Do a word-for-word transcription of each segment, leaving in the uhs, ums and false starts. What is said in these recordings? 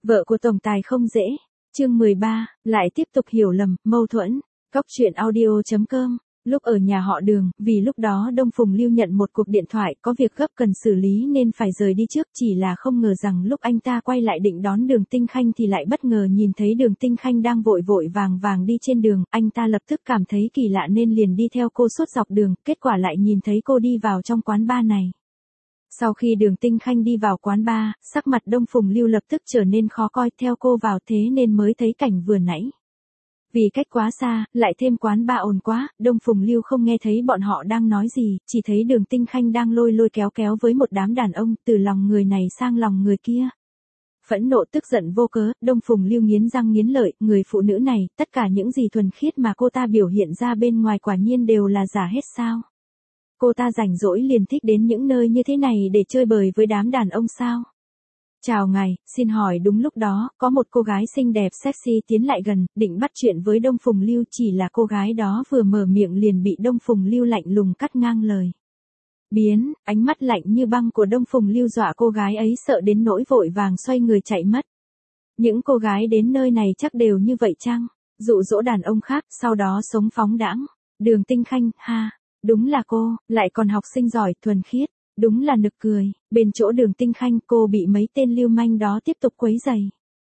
Vợ của tổng tài không dễ. Chương mười ba, lại tiếp tục hiểu lầm, mâu thuẫn. Cóc truyện audio chấm com. Lúc ở nhà họ Đường, vì lúc đó Đông Phùng Lưu nhận một cuộc điện thoại có việc gấp cần xử lý nên phải rời đi trước, chỉ là không ngờ rằng lúc anh ta quay lại định đón Đường Tinh Khanh thì lại bất ngờ nhìn thấy Đường Tinh Khanh đang vội vội vàng vàng đi trên đường, anh ta lập tức cảm thấy kỳ lạ nên liền đi theo cô suốt dọc đường, kết quả lại nhìn thấy cô đi vào trong quán bar này. Sau khi Đường Tinh Khanh đi vào quán bar, sắc mặt Đông Phùng Lưu lập tức trở nên khó coi, theo cô vào thế nên mới thấy cảnh vừa nãy. Vì cách quá xa, lại thêm quán bar ồn quá, Đông Phùng Lưu không nghe thấy bọn họ đang nói gì, chỉ thấy Đường Tinh Khanh đang lôi lôi kéo kéo với một đám đàn ông, từ lòng người này sang lòng người kia. Phẫn nộ tức giận vô cớ, Đông Phùng Lưu nghiến răng nghiến lợi, người phụ nữ này, tất cả những gì thuần khiết mà cô ta biểu hiện ra bên ngoài quả nhiên đều là giả hết sao? Cô ta rảnh rỗi liền thích đến những nơi như thế này để chơi bời với đám đàn ông sao? Chào ngài, xin hỏi đúng lúc đó, có một cô gái xinh đẹp sexy tiến lại gần, định bắt chuyện với Đông Phùng Lưu, chỉ là cô gái đó vừa mở miệng liền bị Đông Phùng Lưu lạnh lùng cắt ngang lời. Biến, ánh mắt lạnh như băng của Đông Phùng Lưu dọa cô gái ấy sợ đến nỗi vội vàng xoay người chạy mất. Những cô gái đến nơi này chắc đều như vậy chăng? Dụ dỗ đàn ông khác, sau đó sống phóng đãng. Đường Tinh Khanh, ha, đúng là cô, lại còn học sinh giỏi, thuần khiết. Đúng là nực cười, bên chỗ Đường Tinh Khanh cô bị mấy tên lưu manh đó tiếp tục quấy rầy.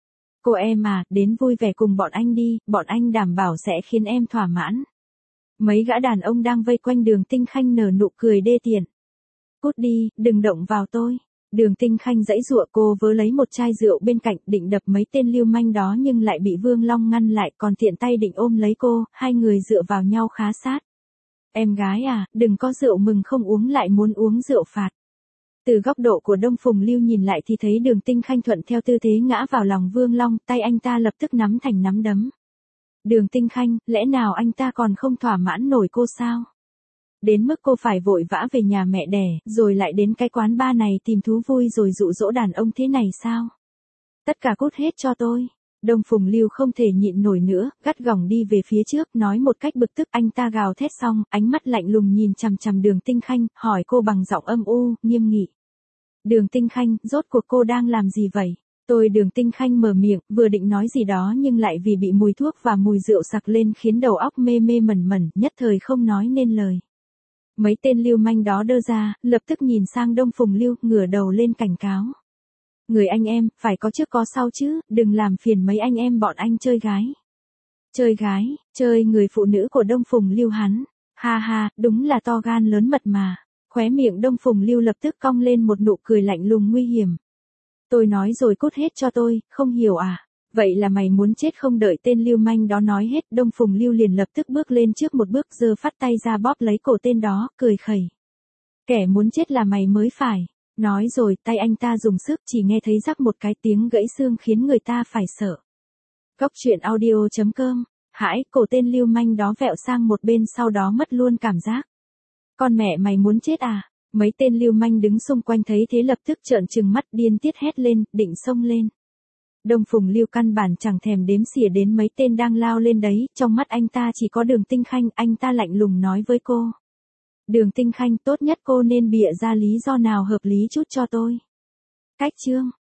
Cô em à, đến vui vẻ cùng bọn anh đi, bọn anh đảm bảo sẽ khiến em thỏa mãn. Mấy gã đàn ông đang vây quanh Đường Tinh Khanh nở nụ cười đê tiện. Cút đi, đừng động vào tôi. Đường Tinh Khanh giãy giụa, cô vớ lấy một chai rượu bên cạnh định đập mấy tên lưu manh đó nhưng lại bị Vương Long ngăn lại, còn tiện tay định ôm lấy cô, hai người dựa vào nhau khá sát. Em gái à, đừng có rượu mừng không uống lại muốn uống rượu phạt. Từ góc độ của Đông Phùng Lưu nhìn lại thì thấy Đường Tinh Khanh thuận theo tư thế ngã vào lòng Vương Long, tay anh ta lập tức nắm thành nắm đấm. Đường Tinh Khanh, lẽ nào anh ta còn không thỏa mãn nổi cô sao? Đến mức cô phải vội vã về nhà mẹ đẻ, rồi lại đến cái quán bar này tìm thú vui rồi dụ dỗ đàn ông thế này sao? Tất cả cút hết cho tôi. Đông Phùng Lưu không thể nhịn nổi nữa, gắt gỏng đi về phía trước, nói một cách bực tức, anh ta gào thét xong, ánh mắt lạnh lùng nhìn chằm chằm Đường Tinh Khanh, hỏi cô bằng giọng âm u, nghiêm nghị. Đường Tinh Khanh, rốt cuộc cô đang làm gì vậy? Tôi Đường Tinh Khanh mở miệng, vừa định nói gì đó nhưng lại vì bị mùi thuốc và mùi rượu sặc lên khiến đầu óc mê mê mẩn mẩn, nhất thời không nói nên lời. Mấy tên lưu manh đó đơ ra, lập tức nhìn sang Đông Phùng Lưu, ngửa đầu lên cảnh cáo. Người anh em, phải có trước có sau chứ, đừng làm phiền mấy anh em bọn anh chơi gái. Chơi gái, chơi người phụ nữ của Đông Phùng Lưu hắn. Ha ha, đúng là to gan lớn mật mà. Khóe miệng Đông Phùng Lưu lập tức cong lên một nụ cười lạnh lùng nguy hiểm. Tôi nói rồi cút hết cho tôi, không hiểu à? Vậy là mày muốn chết không? Đợi tên lưu manh đó nói hết, Đông Phùng Lưu liền lập tức bước lên trước một bước, giơ phát tay ra bóp lấy cổ tên đó, cười khẩy. Kẻ muốn chết là mày mới phải. Nói rồi, tay anh ta dùng sức, chỉ nghe thấy rắc một cái tiếng gãy xương khiến người ta phải sợ. Cóc truyện audio chấm com. Hãi, cổ tên lưu manh đó vẹo sang một bên sau đó mất luôn cảm giác. Con mẹ mày muốn chết à? Mấy tên lưu manh đứng xung quanh thấy thế lập tức trợn trừng mắt điên tiết hét lên, định xông lên. Đông Phùng Lưu căn bản chẳng thèm đếm xỉa đến mấy tên đang lao lên đấy, trong mắt anh ta chỉ có Đường Tinh Khanh, anh ta lạnh lùng nói với cô. Đường Tinh Khanh, tốt nhất cô nên bịa ra lý do nào hợp lý chút cho tôi. Cách chương.